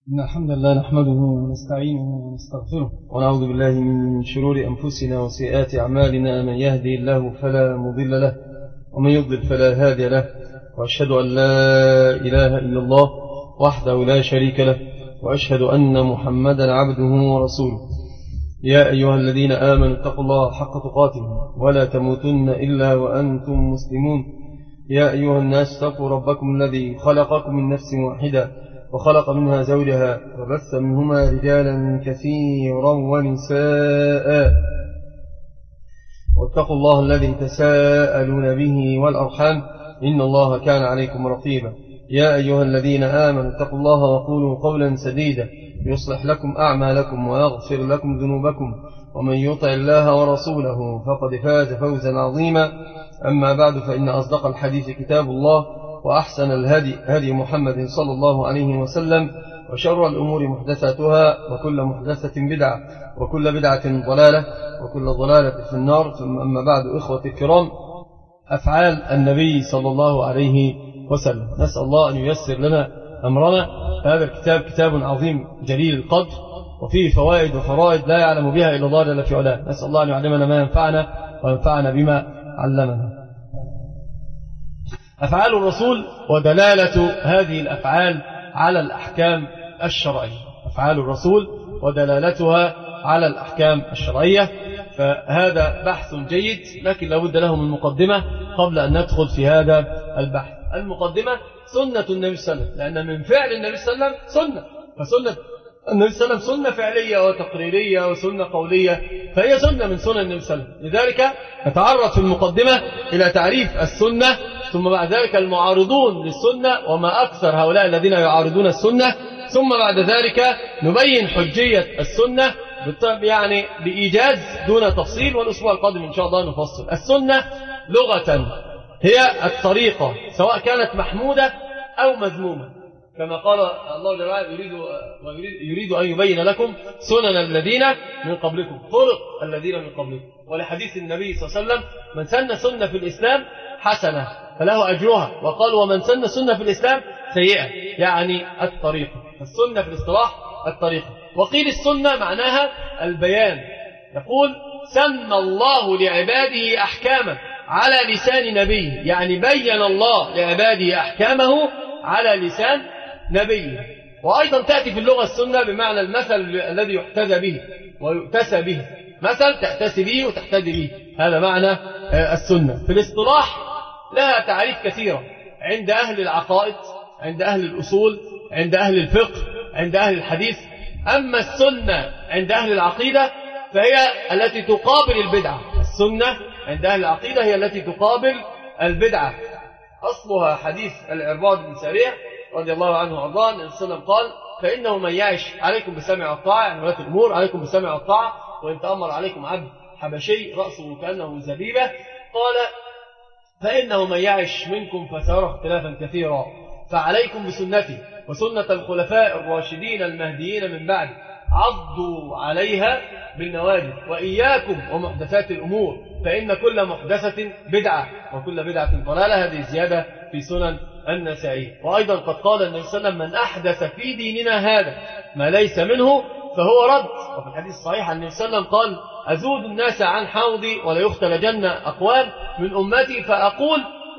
إن الحمد لله نحمده ونستعينه ونستغفره ونعوذ بالله من شرور أنفسنا وسيئات أعمالنا. من يهدي الله فلا مضل له ومن يضلل فلا هادي له، وأشهد أن لا إله إلا الله وحده لا شريك له، وأشهد أن محمدا عبده ورسوله. يا أيها الذين آمنوا اتقوا الله حق تقاته ولا تموتن إلا وأنتم مسلمون. يا أيها الناس اتقوا ربكم الذي خلقكم من نفس واحدة وخلق منها زوجها وبث منهما رجالا كثيرا ونساء، واتقوا الله الذي تساءلون به والأرحام إن الله كان عليكم رقيبا. يا أيها الذين آمنوا اتقوا الله وقولوا قولا سديدا يصلح لكم أعمالكم ويغفر لكم ذنوبكم، ومن يطع الله ورسوله فقد فاز فوزا عظيما. أما بعد، فإن أصدق الحديث كتاب الله، وأحسن الهدي هدي محمد صلى الله عليه وسلم، وشر الأمور محدثاتها، وكل محدثة بدعة، وكل بدعة ضلالة، وكل ضلالة في النار. ثم أما بعد، إخوة الكرام، أفعال النبي صلى الله عليه وسلم، نسأل الله أن ييسر لنا أمرنا. هذا الكتاب كتاب عظيم جليل القدر، وفيه فوائد وفرائد لا يعلم بها إلا الله جل في علاه. نسأل الله أن يعلمنا ما ينفعنا وينفعنا بما علمنا. أفعال الرسول ودلالة هذه الأفعال على الأحكام الشرعية. أفعال الرسول ودلالتها على الأحكام الشرعية، فهذا بحث جيد، لكن لابد له من مقدمة قبل أن ندخل في هذا البحث. المقدمة سنة النبي صلى الله عليه وسلم، لأن من فعل النبي صلى الله عليه وسلم سنة، فسنة النبي صلى الله عليه وسلم سنة فعلية وتقريرية وسنة قولية، فهي سنة من سنن النبي صلى الله عليه وسلم. لذلك نتعرض في المقدمة إلى تعريف السنة، ثم بعد ذلك المعارضون للسنة وما أكثر هؤلاء الذين يعارضون السنة، ثم بعد ذلك نبين حجية السنة يعني بإيجاز دون تفصيل، والأسبوع القادم إن شاء الله نفصل. السنة لغة هي الطريقة، سواء كانت محمودة أو مذمومة، كما قال الله جل وعلا يريد أن يبين لكم سنن الذين من قبلكم، طرق الذين من قبلكم. ولحديث النبي صلى الله عليه وسلم: من سن سنة في الإسلام حسنة فله أجرها، وقال: ومن سن سنة في الإسلام سيئة، يعني الطريقة. السنة في الاصطلاح الطريقة. وقيل السنة معناها البيان، يقول: سن الله لعباده أحكاما على لسان نبيه، يعني بين الله لعباده أحكامه على لسان نبيه. وأيضا تأتي في اللغة السنة بمعنى المثل الذي يحتذى به ويؤتسى به، مثل تأتسي به وتحتذي به، هذا معنى السنة. في الاصطلاح لها تعريف كثيرة عند أهل العقائد، عند أهل الأصول، عند أهل الفقه، عند أهل الحديث. أما السنة عند أهل العقيدة فهي التي تقابل البدعة. السنة عند أهل العقيدة هي التي تقابل البدعة. أصلها حديث العرباض بن سارية رضي الله عنه وارضاه، النبي صلى الله عليه وسلم قال: فإنه من يعش عليكم بالسمع والطاعة، يعني ولاة الأمور عليكم بالسمع والطاعة، وإن تأمر عليكم عبد حبشي رأسه كأنه زبيبة، قال: فإنه من يعش منكم فسيرى اختلافا كثيرا، فعليكم بسنتي وسنة الخلفاء الراشدين المهديين من بعد، عضوا عليها بالنواجذ، وإياكم ومحدثات الأمور، فإن كل محدثة بدعة وكل بدعة ضلالة. هذه زيادة في سنن النسائي. وأيضا قد قال النبي صلى الله عليه وسلم: من أحدث في ديننا هذا ما ليس منه فهو رد. وفي الحديث الصحيح النبي صلى الله عليه وسلم قال: أزود الناس عن حوضي ولا يختلجن أقوام من أمتي، فأقول: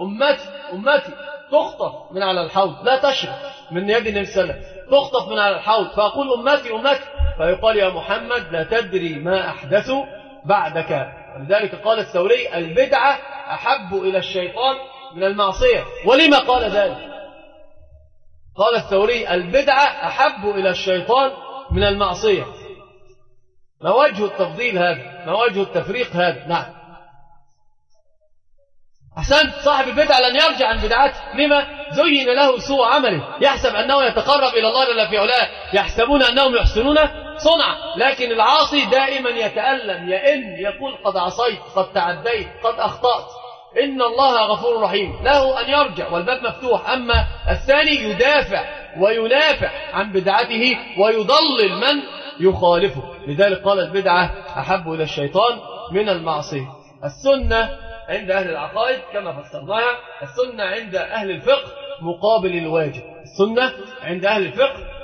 أمتي تخطف من على الحوض، لا تشرب من يد النبي صلى الله عليه وسلم، تخطف من على الحوض، فأقول: أمتي فيقال: يا محمد لا تدري ما أحدثوا بعدك. ولذلك قال الثوري: البدعة أحب إلى الشيطان من المعصية. ولما قال ذلك؟ قال الثوري: البدعة أحب إلى الشيطان من المعصية. ما وجه التفضيل هذا؟ ما وجه التفريق هذا؟ نعم، أحسنت، صاحب البدعة لن يرجع عن بدعته. لما؟ زين له سوء عمله، يحسب أنه يتقرب إلى الله جل في علاه، يحسبون أنهم يحسنون صنعا، لكن العاصي دائما يتألم، يئن، يقول: قد عصيت، قد تعديت، قد أخطأت. إن الله غفور رحيم، له أن يرجع والباب مفتوح. أما الثاني يدافع وينافح عن بدعته ويضلل من يخالفه. لذلك قال: البدعة أحب إلى الشيطان من المعصية. السنة عند أهل العقائد كما فسرناها، السنة عند أهل الفقه مقابل الواجب. السنة عند أهل الفقه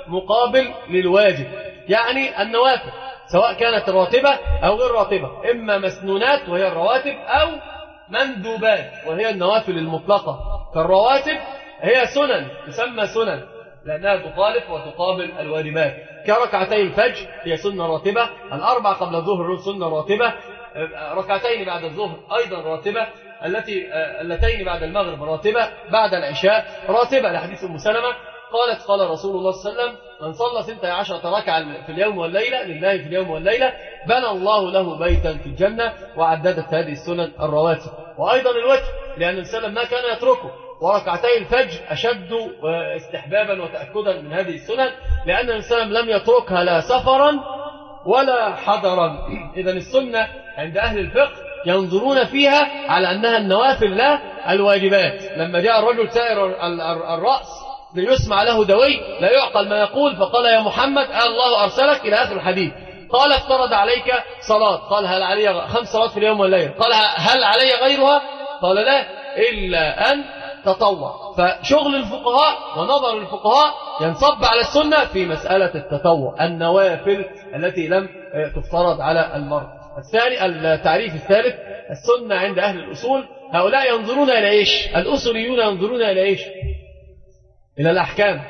مقابل للواجب، يعني النوافل سواء كانت راتبة أو غير راتبة، إما مسنونات وهي الرواتب أو مندوبات وهي النوافل المطلقة. فالرواتب هي سنن تسمى سنن لأنها تخالف وتقابل الواجبات، كركعتي الفجر هي سنة راتبة، الأربع قبل الظهر سنة راتبة، ركعتين بعد الظهر أيضا راتبة، اللتين بعد المغرب راتبة، بعد العشاء راتبة، لحديث أم سلمة قالت قال رسول الله صلى الله عليه وسلم من صلى 12 ركعة في اليوم والليلة لله في اليوم والليلة بنى الله له بيتا في الجنة، وعددت هذه السنن الرواتب. وأيضا الوتر لأن السلام ما كان يتركه، وركعتي الفجر أشد استحبابا وتأكدا من هذه السنن لأن السلام لم يتركها لا سفرا ولا حضرا. إذن السنة عند أهل الفقه ينظرون فيها على أنها النوافل لا الواجبات. لما جاء الرجل سائر الرأس ليسمع له دوي لا يعقل ما يقول، فقال يا محمد الله أرسلك إلى آخر الحديث. قال افترض عليك صلاة، قال هل علي 5 صلوات في اليوم والليلة؟ قال هل علي غيرها؟ قال لا إلا أن تطوع. فشغل الفقهاء ونظر الفقهاء ينصب على السنة في مسألة التطوع، النوافل التي لم تفترض على المرء. الثاني التعريف الثالث السنة عند أهل الأصول، هؤلاء ينظرون إلى إيش؟ الأصوليون ينظرون إلى إيش؟ إلى الأحكام،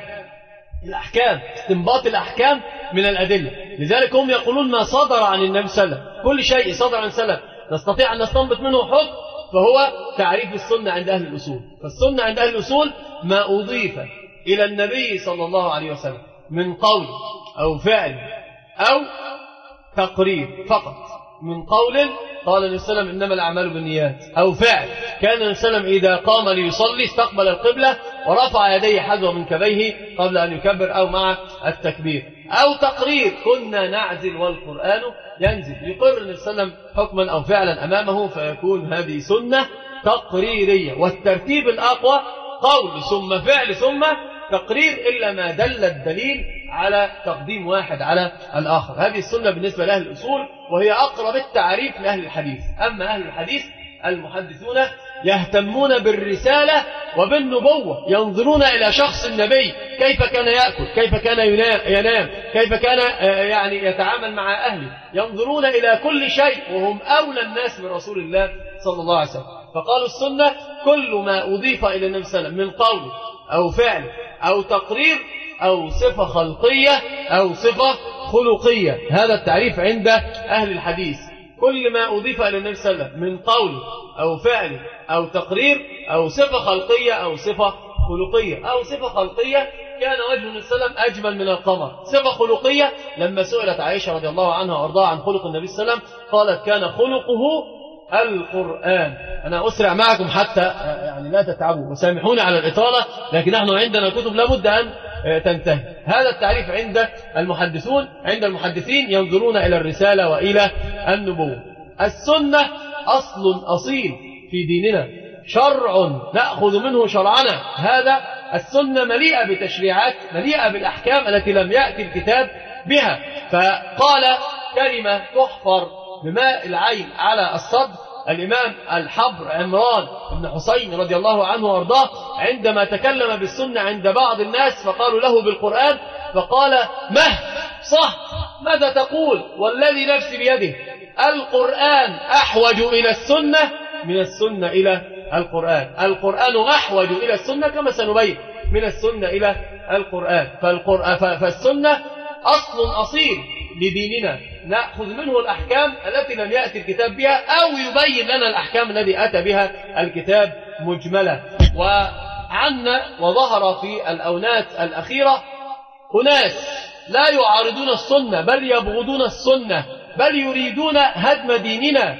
استنباط الأحكام من الأدلة. لذلك هم يقولون ما صدر عن النبي صلى الله عليه وسلم، كل شيء صدر عن السلف نستطيع أن نستنبط منه حكم، فهو تعريف السنة عند أهل الأصول. فالسنة عند أهل الأصول ما أضيف إلى النبي صلى الله عليه وسلم من قول أو فعل أو تقرير فقط، من قول قال النبي صلى الله عليه وسلم إنما الأعمال بالنيات، أو فعل كان النبي صلى الله عليه وسلم إذا قام ليصلي استقبل القبلة ورفع يديه حذو منكبيه قبل أن يكبر أو مع التكبير، أو تقرير كنا نعزل والقرآن ينزل، يقر النبي صلى الله عليه وسلم حكما أو فعلا أمامه فيكون هذه سنة تقريرية. والترتيب الأقوى قول ثم فعل ثم تقرير إلا ما دل الدليل على تقديم واحد على الآخر. هذه السنة بالنسبة لأهل الأصول، وهي أقرب التعريف لأهل الحديث. أما أهل الحديث المحدثون يهتمون بالرسالة وبالنبوة، ينظرون إلى شخص النبي كيف كان يأكل، كيف كان ينام، كيف كان يعني يتعامل مع أهله، ينظرون إلى كل شيء وهم أولى الناس برسول الله صلى الله عليه وسلم. فقالوا السنة كل ما أضيف إلى النبي صلى الله عليه وسلم من قول أو فعل أو تقرير أو صفة خلقية أو صفة خلقية. هذا التعريف عند أهل الحديث، كل ما أضيف إلى النبي صلى الله عليه وسلم من قول أو فعل أو تقرير أو صفة خلقية أو صفة خلقية. أو صفة خلقية كان وجه النبي صلى الله عليه وسلم أجمل من القمر. صفة خلقية لما سئلت عائشة رضي الله عنها وأرضاها عن خلق النبي صلى الله عليه وسلم قالت كان خلقه القرآن. أنا أسرع معكم حتى يعني لا تتعبوا وسامحوني على الإطالة، لكن نحن عندنا كتب لابد أن تنتهي. هذا التعريف عند المحدثون، عند المحدثين ينظرون إلى الرسالة وإلى النبوة. السنة أصل أصيل في ديننا، شرع نأخذ منه شرعنا. هذا السنة مليئة بتشريعات، مليئة بالأحكام التي لم يأتي الكتاب بها. فقال كلمة تحفر بماء العين على الصدر الإمام الحبر عمران بن حسين رضي الله عنه وارضاه عندما تكلم بالسنة عند بعض الناس فقالوا له بالقرآن، فقال صح ماذا تقول والذي نفسي بيده، القرآن أحوج إلى السنة من السنة إلى القرآن. القرآن أحوج إلى السنة كما سنبين من السنة إلى القرآن. فالسنة أصل أصيل لديننا نأخذ منه الأحكام التي لم يأتي الكتاب بها أو يبين لنا الأحكام التي أتى بها الكتاب مجملة. وعنا وظهر في الأونات الأخيرة أناس لا يعارضون السنة بل يبغضون السنة، بل يريدون هدم ديننا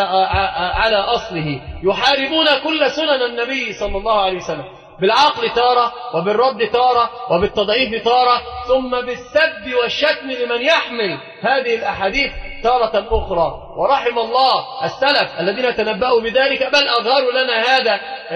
على أصله، يحاربون كل سنن النبي صلى الله عليه وسلم بالعقل تارة وبالرد تارة وبالتضعيف تارة، ثم بالسب والشتم لمن يحمل هذه الأحاديث تارة أخرى. ورحم الله السلف الذين تنبأوا بذلك، بل أظهروا لنا هذا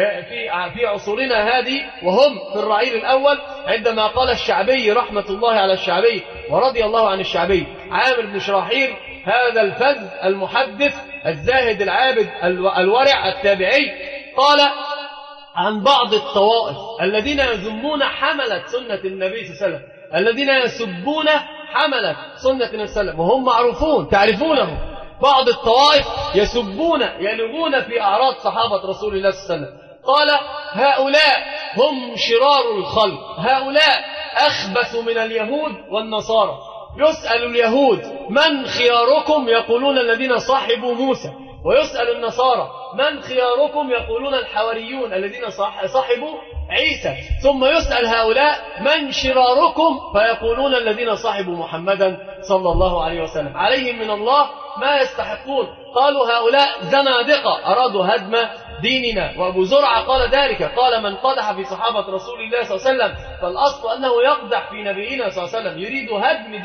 في عصورنا هذه وهم في الرعيل الأول، عندما قال الشعبي رحمة الله على الشعبي ورضي الله عن الشعبي عامر بن شراحيل هذا الفذ المحدث الزاهد العابد الورع التابعي، قال عن بعض الطوائف الذين يذمون حملة سنة النبي صلى الله عليه وسلم، الذين يسبون حملة سنة النبي صلى الله عليه وسلم وهم معروفون تعرفونهم. بعض الطوائف يسبون يلغون في أعراض صحابة رسول الله صلى الله عليه وسلم. قال هؤلاء هم شرار الخلق، هؤلاء أخبث من اليهود والنصارى. يسأل اليهود من خياركم يقولون الذين صاحبوا موسى، ويسأل النصارى من خياركم يقولون الحواريون الذين صاحبوا عيسى، ثم يسأل هؤلاء من شراركم فيقولون الذين صاحبوا محمدا صلى الله عليه وسلم، عليهم من الله ما يستحقون. قالوا هؤلاء زنادقة أرادوا هدم ديننا. وأبو زرعة قال ذلك، قال من قدح في صحابة رسول الله صلى الله عليه وسلم فالأصل أنه يقدح في نبينا صلى الله عليه وسلم، يريد هدم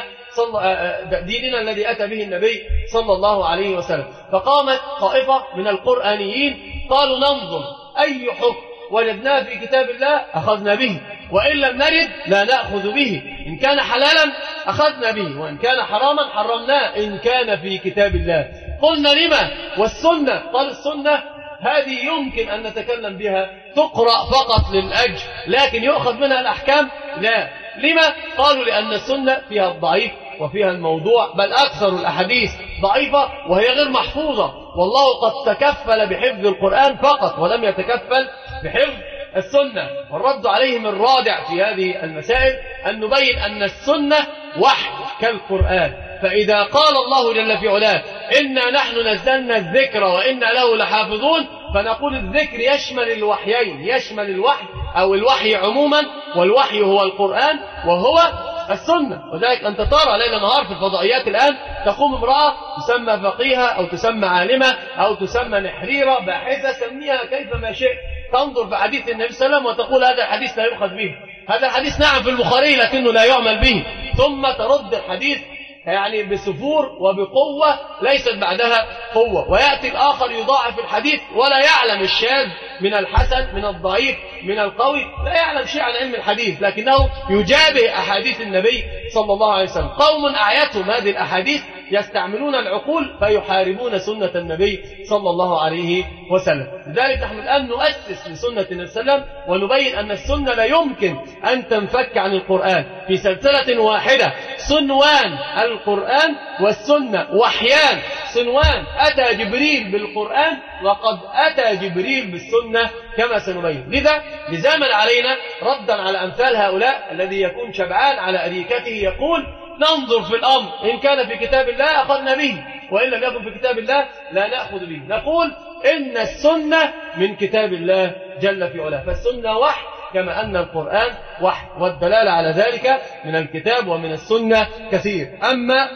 ديننا الذي أتى به النبي صلى الله عليه وسلم. فقامت طائفة من القرآنيين قالوا ننظر أي حكم وجدناه في كتاب الله أخذنا به، وإن لم نرد لا نأخذ به، إن كان حلالا أخذنا به وإن كان حراما حرمناه إن كان في كتاب الله. قلنا لما والسنة؟ قال السنة هذه يمكن أن نتكلم بها، تقرأ فقط للأجر لكن يؤخذ منها الأحكام لا. لما؟ قالوا لأن السنة فيها الضعيف وفيها الموضوع، بل أكثر الأحاديث ضعيفة وهي غير محفوظة، والله قد تكفل بحفظ القرآن فقط ولم يتكفل بحفظ السنة. والرد عليهم الرادع في هذه المسائل أن نبين أن السنة وحي كالقرآن. فإذا قال الله جل في علاه إنا نحن نزلنا الذكر وإنا له لحافظون، فنقول الذكر يشمل الوحيين، يشمل الوحي أو الوحي عموما، والوحي هو القرآن وهو السنة. وذلك أنت ترى ليل نهار في الفضائيات الآن تقوم امرأة تسمى فقيهة أو تسمى عالمة أو تسمى نحريرة باحثة، سميها كيف ما شئت، تنظر في حديث النبي صلى الله عليه وسلم وتقول هذا الحديث لا يؤخذ به، هذا الحديث نعم في البخاري لكنه لا يعمل به، ثم ترد الحديث يعني بسفور وبقوة ليست بعدها قوة. ويأتي الآخر يضاعف الحديث ولا يعلم الشاذ من الحسن من الضعيف من القوي، لا يعلم شيء عن علم الحديث لكنه يجابه أحاديث النبي صلى الله عليه وسلم. قوم أعيتهم هذه الأحاديث يستعملون العقول فيحاربون سنة النبي صلى الله عليه وسلم. لذلك نحن الآن نؤسس لسنة النبي صلى الله عليه وسلم ونبين أن السنة لا يمكن أن تنفك عن القرآن في سلسلة واحدة، صنوان القرآن والسنة وحيان صنوان، أتى جبريل بالقرآن وقد أتى جبريل بالسنة كما سنبين. لزامن علينا ردا على أمثال هؤلاء الذي يكون شبعان على أريكته يقول ننظر في الأمر إن كان في كتاب الله أخذنا به وإن لم يكن في كتاب الله لا نأخذ به. نقول إن السنة من كتاب الله جل في علاه، فالسنة وحي كما أن القرآن وحي، والدلالة على ذلك من الكتاب ومن السنة كثير. أما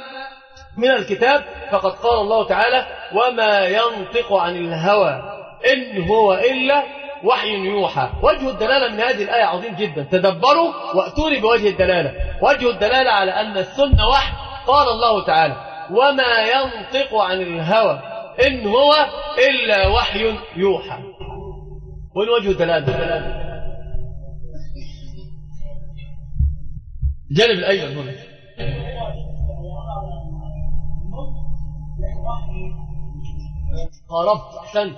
من الكتاب فقد قال الله تعالى وما ينطق عن الهوى إن هو إلا وحي يوحى. وجه الدلالة من هذه الآية عظيم جدا، تدبروا وأتوني بوجه الدلالة. وجه الدلالة على أن السنة وحي، قال الله تعالى وما ينطق عن الهوى إن هو إلا وحي يوحى. وين وجه الدلالة؟ جانب الأيمن هنا. قربت أحسنت.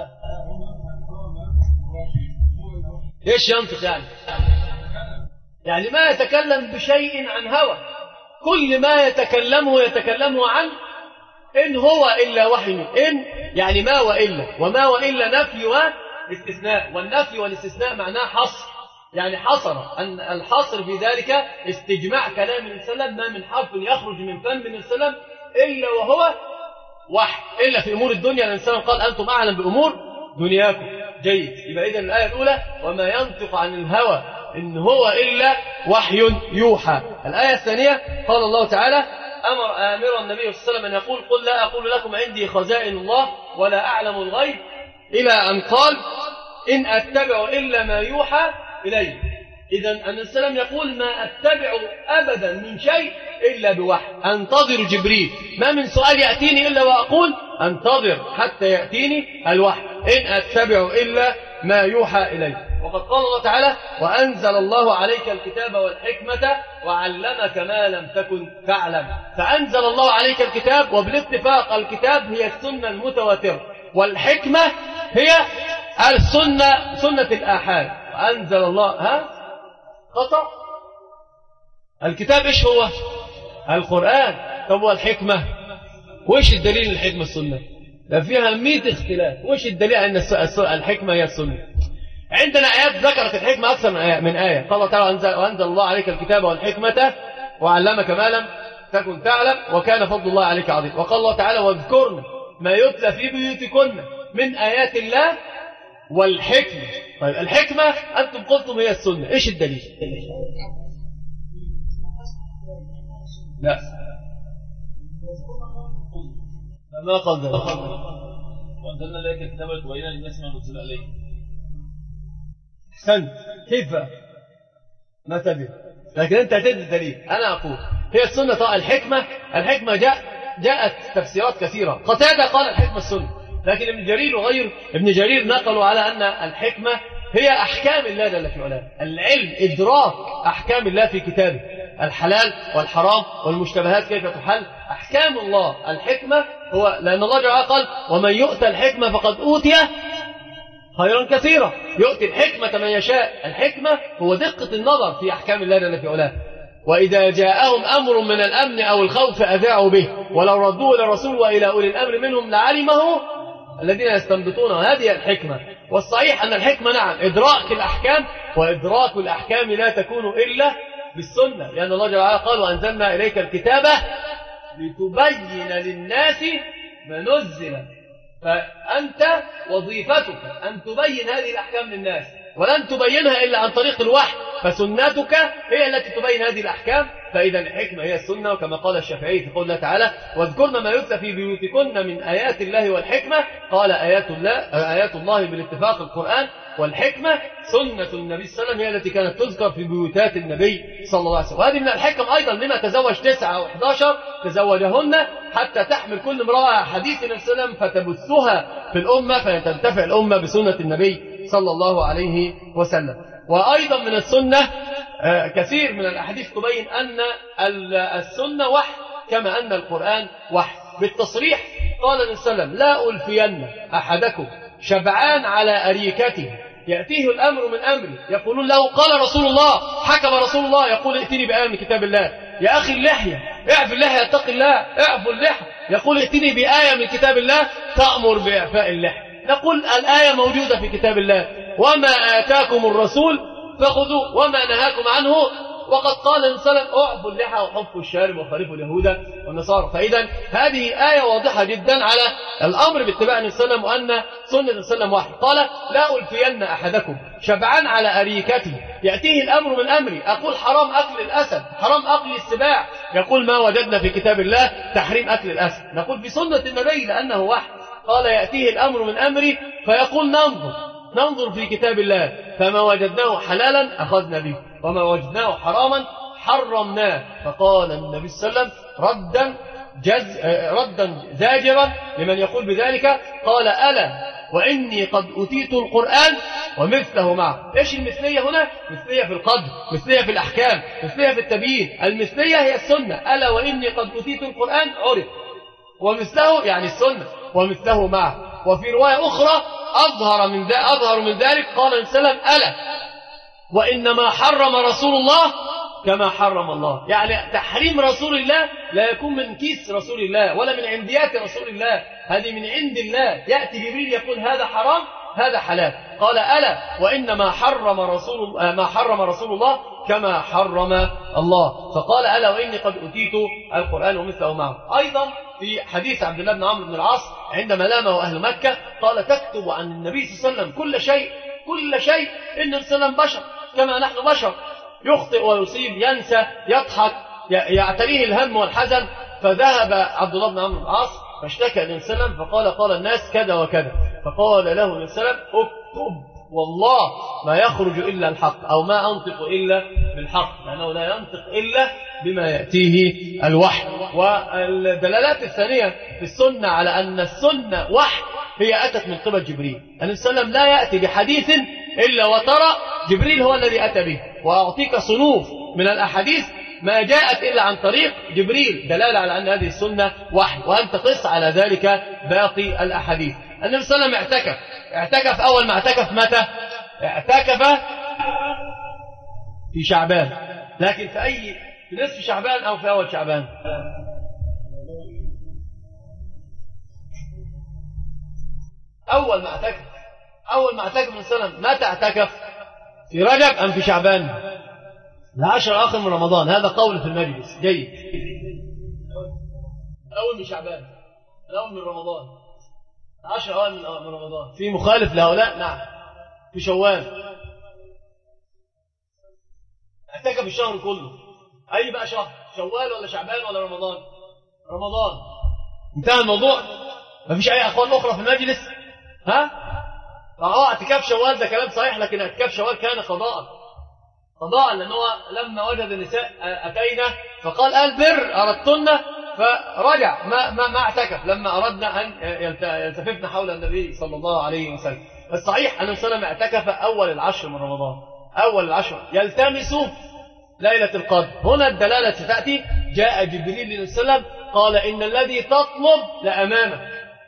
إيش ينطق يعني ما يتكلم بشيء عن هوى، كل ما يتكلمه عن إن هو إلا وحي. إن يعني ما وإلا، وما وإلا نفي واستثناء، والنفي والاستثناء معناه حصر، يعني حصر، أن الحصر في ذلك استجماع كلام السلام، ما من حرف يخرج من فم السلام إلا وهو وحي، إلا في أمور الدنيا. الإنسان قال أنتم أعلم بأمور دنياكم. جيد، يبقى إذن الآية الأولى وما ينطق عن الهوى إن هو إلا وحي يوحى. الآية الثانية قال الله تعالى أمر النبي صلى الله عليه وسلم أن يقول قل لا أقول لكم عندي خزائن الله ولا أعلم الغيب، إلى أن قال إن أتبع إلا ما يوحى إلي. إذن أن السلام يقول ما أتبع أبدا من شيء إلا بوحي، أنتظر جبريل، ما من سؤال يأتيني إلا وأقول أنتظر حتى يأتيني الوحي، إن أتبع إلا ما يوحى إلي. وقد قال الله تعالى وأنزل الله عليك الكتاب والحكمة وعلمك ما لم تكن تعلم. فأنزل الله عليك الكتاب، وبالاتفاق الكتاب هي السنة المتواترة، والحكمة هي السنة سنة الآحاد. وأنزل الله خطأ الكتاب إيش هو؟ القرآن. طب والحكمة؟ وإيش الدليل الحكمة السنة؟ ده فيها 100 اختلاف. وإيش الدليل أن الحكمة هي السنة؟ عندنا آيات ذكرت الحكمة أكثر من آية. قال الله تعالى وأنزل الله عليك الكتاب والحكمة وعلمك ما لم تكن تعلم وكان فضل الله عليك عظيم. وقال الله تعالى واذكرن ما يتلى في بيوتكن من آيات الله والحكمة. طيب الحكمة أنتم قلتم هي السنة، إيش الدليل؟ لا ما قال ذلك. وأنزلنا إليك الكتاب لتبين للناس ما نزل عليه. أحسنت. كيف ما تدري، لكن أنت هتدي الدليل. أنا أقول هي السنة. طبعا الحكمة جاءت تفسيرات كثيرة. قتادة قال الحكمة السنة، لكن ابن جرير نقلوا على أن الحكمة هي أحكام الله جل في علاه، العلم، إدراك أحكام الله في كتابه، الحلال والحرام والمشتبهات كيف تحل، أحكام الله. الحكمة هو لأن الله جل وعلا قال ومن يؤتى الحكمة فقد أوتي خيرا كثيرا، يؤتي الحكمة من يشاء. الحكمة هو دقة النظر في أحكام الله جل في علاه. وإذا جاءهم أمر من الأمن أو الخوف أذاعوا به ولو ردوه إلى الرسول وإلى أولي الأمر منهم لعلمه الذين يستنبطونه. هذه الحكمة. والصحيح أن الحكمة نعم إدراك الأحكام، وإدراك الأحكام لا تكون إلا بالسنة، لأن الله جل وعلا قال وأنزلنا إليك الكتاب لتبين للناس ما نزل. فأنت وظيفتك أن تبين هذه الأحكام للناس، ولن تبينها إلا عن طريق الوحي، فسنتك هي التي تبين هذه الأحكام. فإذا الحكمة هي السنة، وكما قال الشافعي في قول الله تعالى واذكرن ما يتلى في بيوتكن من آيات الله والحكمة، قال آيات الله بالاتفاق القرآن، والحكمة سنة النبي صلى الله عليه وسلم هي التي كانت تذكر في بيوتات النبي صلى الله عليه وسلم. وهذه من الحكم أيضا لما تزوج 9 أو 11 تزوجهن حتى تحمل كل امرأة حديث النبي صلى الله عليه وسلم فتبثها في الأمة فتنتفع الأمة بسنة النبي صلى الله عليه وسلم. وأيضا من السنة كثير من الأحاديث تبين أن السنة وحي كما أن القرآن وحي. بالتصريح قال النبي صلى الله عليه وسلم لا ألفين أحدكم شبعان على أريكته يأتيه الأمر من أمري يقولون له قال رسول الله حكم رسول الله، يقول ائتني بآية من كتاب الله. يا أخي اللحية اعف اللحية اتق الله اعفوا اللحية، يقول ائتني بآية من كتاب الله تأمر بإعفاء اللحية. نقول الآية موجودة في كتاب الله، وما آتاكم الرسول فخذوه وما نهاكم عنه. وقد قال النبي صلى الله عليه وسلم اعفوا اللحى وحفوا الشارب وخالفوا اليهود والنصارى. فإذا هذه آية واضحة جدا على الأمر باتباع النبي صلى الله عليه وسلم، وأن سنة النبي صلى الله عليه وسلم واحد. قال لا ألفين أحدكم شبعان على أريكته يأتيه الأمر من أمري، أقول حرام أكل الأسد حرام أكل السباع، يقول ما وجدنا في كتاب الله تحريم أكل الأسد. نقول في سنة النبي لأنه واحد. قال يأتيه الأمر من أمري فيقول ننظر في كتاب الله فما وجدناه حلالا أخذنا به وما وجدناه حراما حرمناه. فقال النبي صلى الله عليه وسلم ردا زاجرا لمن يقول بذلك، قال ألا وإني قد أتيت القرآن ومثله معه. إيش المثلية هنا؟ مثلية في القدر، مثلية في الأحكام، مثلية في التبيين. المثلية هي السنة، ألا وإني قد أتيت القرآن عرف، ومثله يعني السنة ومثله معه. وفي رواية أخرى أظهر من ذلك قال النبي صلى الله عليه وسلم ألا وإنما حرم رسول الله كما حرم الله. يعني تحريم رسول الله لا يكون من كيس رسول الله ولا من عنديات رسول الله، هذه من عند الله. يأتي جبريل يقول هذا حرام هذا حلال، قال ألا وإنما ما حرم رسول الله كما حرم الله. فقال ألا وإني قد أتيت القرآن ومثله معه. أيضا في حديث عبد الله بن عمرو بن العاص عندما لامه أهل مكة قال تكتب عن النبي صلى الله عليه وسلم كل شيء إن السلام بشر كما نحن بشر، يخطئ ويصيب ينسى يضحك يعتريه الهم والحزن. فذهب عبد الله بن عمرو بن العاص فاشتكى النبي صلى الله عليه وسلم فقال الناس كذا وكذا، فقال له النبي صلى الله عليه وسلم اكتب والله ما يخرج إلا الحق أو ما أنطق إلا بالحق، لأنه لا ينطق إلا بما يأتيه الوحي. والدلالات الثانية في السنة على أن السنة وحي هي أتت من قبل جبريل. النبي صلى الله عليه وسلم لا يأتي بحديث إلا وترى جبريل هو الذي أتى به. وأعطيك صنوف من الأحاديث ما جاءت إلا عن طريق جبريل، دلالة على أن هذه السنة وحي. وأنت قص على ذلك باقي الأحاديث. النبي صلى الله عليه وسلم اعتكف أول ما اعتكف متى؟ اعتكف في شعبان، لكن في نصف شعبان أو في أول شعبان؟ أول ما اعتكف من السنة. متى اعتكف؟ في رجب أم في شعبان؟ العشر الآخر من رمضان. هذا قول في المجلس جيد. الأول من شعبان، الأول من رمضان، العشر الأول من رمضان. في مخالف لهؤلاء؟ نعم. في شوال اعتكف الشهر كله. أي بقى شهر؟ شوال ولا شعبان ولا رمضان؟ رمضان. انتهى الموضوع. ما فيش أي أقوال أخرى في المجلس. ها؟ اعتكاف شوال ده كلام صحيح، لكن اعتكاف شوال كان قضاء لأنه لما وجد النساء أتينا فقال البر أردتن، فرجع ما اعتكف لما أردنا أن يلتففن حول النبي صلى الله عليه وسلم. الصحيح أن السلام اعتكف أول العشر من رمضان، أول العشر يلتمس ليلة القدر. هنا الدلالة ستأتي. جاء جبريل للنبي صلى الله عليه وسلم قال إن الذي تطلب لأمامك،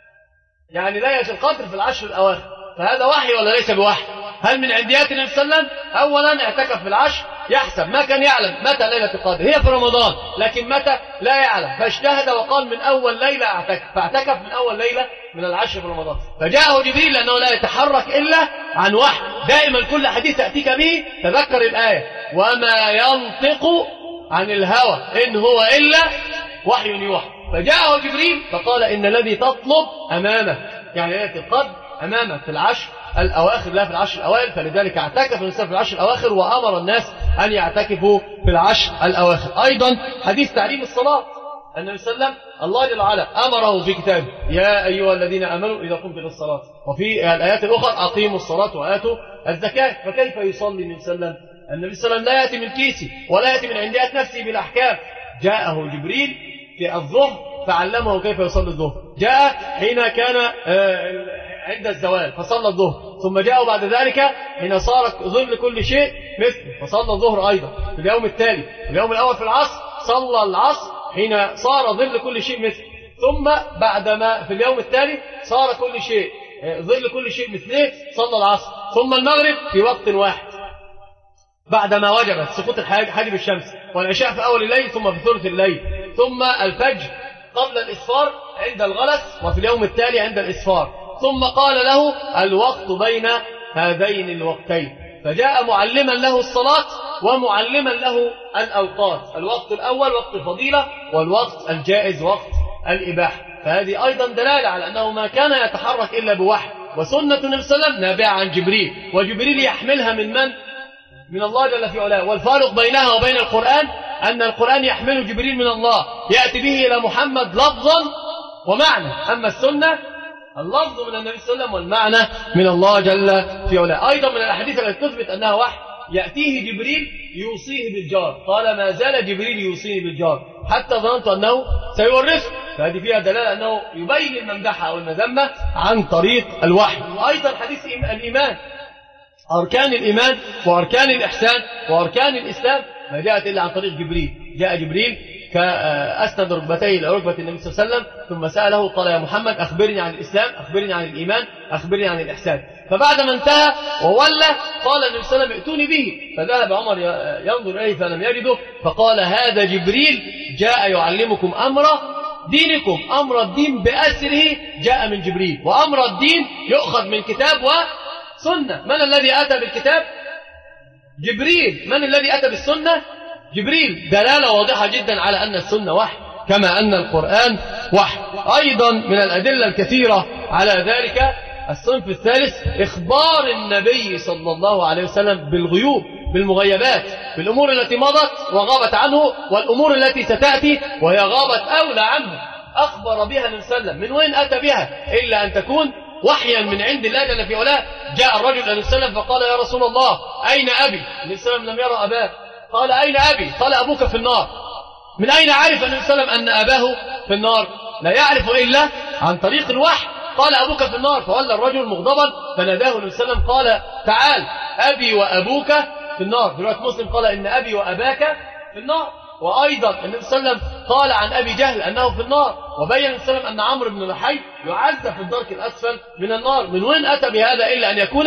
يعني ليلة القدر في العشر الأواخر. فهذا وحي ولا ليس بوحي؟ هل من عنديات النبي صلى الله عليه وسلم؟ أولا اعتكف في العشر، يحسب ما كان يعلم متى ليلة القدر، هي في رمضان، لكن متى لا يعلم، فاجتهد وقال من أول ليلة اعتكف، فاعتكف من أول ليلة من العشر في رمضان. فجاءه جبريل لأنه لا يتحرك إلا عن وحي. دائما كل حديث تأتيك به تذكر الآية وما ينطق عن الهوى إن هو إلا وحي يوحى. فجاءه جبريل فقال إن الذي تطلب أمامك، يعني ليلة القدر أمامك في العشر الأواخر لا في العشر الأوائل. فلذلك اعتكف النساء في العشر الأواخر وأمر الناس أن يعتكفوا في العشر الأواخر. أيضا حديث تعليم الصلاة، النبي صلى الله عليه وسلم الله جل وعلا أمره في كتابه يا أيها الذين آمنوا إذا قمتم إلى الصلاة، وفي الآيات الأخرى أقيموا الصلاة وآتوا الزكاة. فكيف يصلي النبي صلى الله عليه وسلم؟ النبي صلى الله عليه وسلم لا يأتي من كيسه ولا يأتي من عنديات نفسه بالأحكام. جاءه جبريل في الظهر فعلمه كيف يصلي الظهر، جاء حين كان عند الزوال فصلى الظهر، ثم جاء بعد ذلك حين صار ظل كل شيء مثله فصلى الظهر أيضا في اليوم التالي. في اليوم الأول في العصر صلى العصر حين صار ظل كل شيء مثله، ثم بعدما في اليوم التالي صار كل شيء ظل كل شيء مثله صلى العصر، ثم المغرب في وقت واحد بعدما وجبت سقوط حاجب الشمس، والعشاء في أول الليل ثم في ثلث الليل، ثم الفجر قبل الإسفار عند الغلس وفي اليوم التالي عند الإسفار، ثم قال له الوقت بين هذين الوقتين. فجاء معلما له الصلاة ومعلما له الأوقات. الوقت الأول وقت الفضيلة، والوقت الجائز وقت الإباحة. فهذه أيضا دلالة على أنه ما كان يتحرك إلا بوحي، وسنة النبي صلى الله عليه وسلم نابعة عن جبريل، وجبريل يحملها من من؟ من الله جل في علاه. والفارق بينها وبين القرآن أن القرآن يحمل جبريل من الله يأتي به إلى محمد لفظا ومعنى، أما السنة اللفظ من النبي صلى الله عليه وسلم والمعنى من الله جل في علاه. أيضا من الأحاديث التي تثبت أنها وحي يأتيه جبريل يوصيه بالجار، قال ما زال جبريل يوصيني بالجار حتى ظننت أنه سيورثه. فهذه فيها دلالة أنه يبين الممدحة أو المذمة عن طريق الوحي. وأيضا حديث الإيمان، أركان الإيمان وأركان الإحسان وأركان الإسلام ما جاءت إلا عن طريق جبريل. جاء جبريل كأسند ركبتيه إلى ركبة النبي صلى الله عليه وسلم ثم سأله قال يا محمد أخبرني عن الإسلام، أخبرني عن الإيمان، أخبرني عن الإحسان. فبعد ما انتهى وولى قال النبي صلى الله عليه وسلم ائتوني به، فذهب عمر ينظر إليه فلم يجده، فقال هذا جبريل جاء يعلمكم أمر دينكم. أمر الدين بأسره جاء من جبريل، وأمر الدين يؤخذ من كتاب وسنة. من الذي أتى بالكتاب؟ جبريل. من الذي أتى بالسنة؟ جبريل. دلالة واضحة جدا على أن السنة وحي كما أن القرآن وحي. أيضا من الأدلة الكثيرة على ذلك الصنف الثالث إخبار النبي صلى الله عليه وسلم بالغيوب، بالمغيبات، بالأمور التي مضت وغابت عنه، والأمور التي ستأتي وهي غابت أولى عنه أخبر بها النبي صلى الله عليه وسلم. من وين أتى بها إلا أن تكون وحيا من عند الله جل في علاه. جاء الرجل النبي صلى الله عليه وسلم فقال يا رسول الله أين أبي؟ النبي صلى الله عليه وسلم لم يرى أباه. قال أين أبي؟ قال أبوك في النار. من أين عرف النبي صلى الله عليه وسلم أن أباه في النار؟ لا يعرف إلا عن طريق الوحي. قال أبوك في النار، فولى الرجل مغضبا فناداه النبي صلى الله عليه وسلم قال تعال أبي وأبوك في النار. في رواية مسلم قال إن أبي وأباك في النار. وأيضا النبي صلى الله عليه وسلم قال عن أبي جهل أنه في النار، وبين النبي صلى الله عليه وسلم أن عمرو بن لحي يعذب في الدرك الأسفل من النار. من وين أتى بهذا إلا أن يكون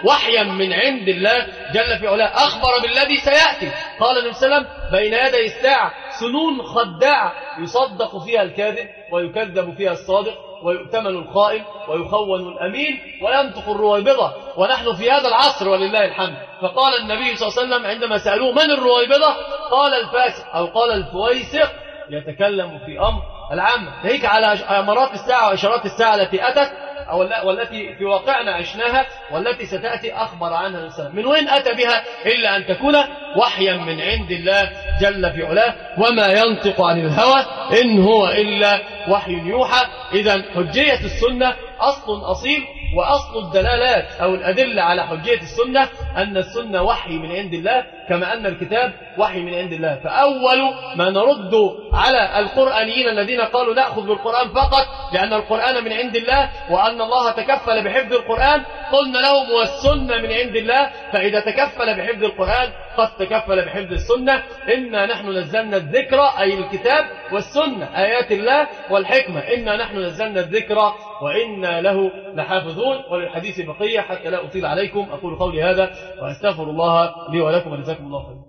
وحيا من عند الله جل في علاه، أخبر بالذي سيأتي. قال النبي صلى الله عليه وسلم بين يدي الساعة سنون خداعة يصدق فيها الكاذب ويكذب فيها الصادق ويؤتمن الخائن ويخون الأمين وينطق الرويبضة، ونحن في هذا العصر ولله الحمد. فقال النبي صلى الله عليه وسلم عندما سألوه من الرويبضة قال الفاسق أو قال الفويسق يتكلم في أمر العامة. ناهيك على أمارات الساعة وإشارات الساعة التي أتت والتي في واقعنا عشناها والتي ستأتي أخبر عنها الإنسان. من وين أتى بها إلا أن تكون وحيا من عند الله جل في علاه، وما ينطق عن الهوى إن هو إلا وحي يوحى. إذن حجية السنة أصل أصيل، وأصل الدلالات أو الأدلة على حجية السنة أن السنة وحي من عند الله كما أن الكتاب وحي من عند الله. فأول ما نرد على القرآنيين الذين قالوا نأخذ بالقرآن فقط لأن القرآن من عند الله وأن الله تكفل بحفظ القرآن، قلنا لهم والسنة من عند الله، فإذا تكفل بحفظ القرآن قد تكفل بحفظ السنة. إنا نحن نزلنا الذكر أي الكتاب والسنة آيات الله والحكمة، إنا نحن نزلنا الذكر وإنا له لحافظون. وللحديث بقية حتى لا أطيل عليكم. أقول قولي هذا وأستغفر الله لي ولكم وجزاكم الله خيرا.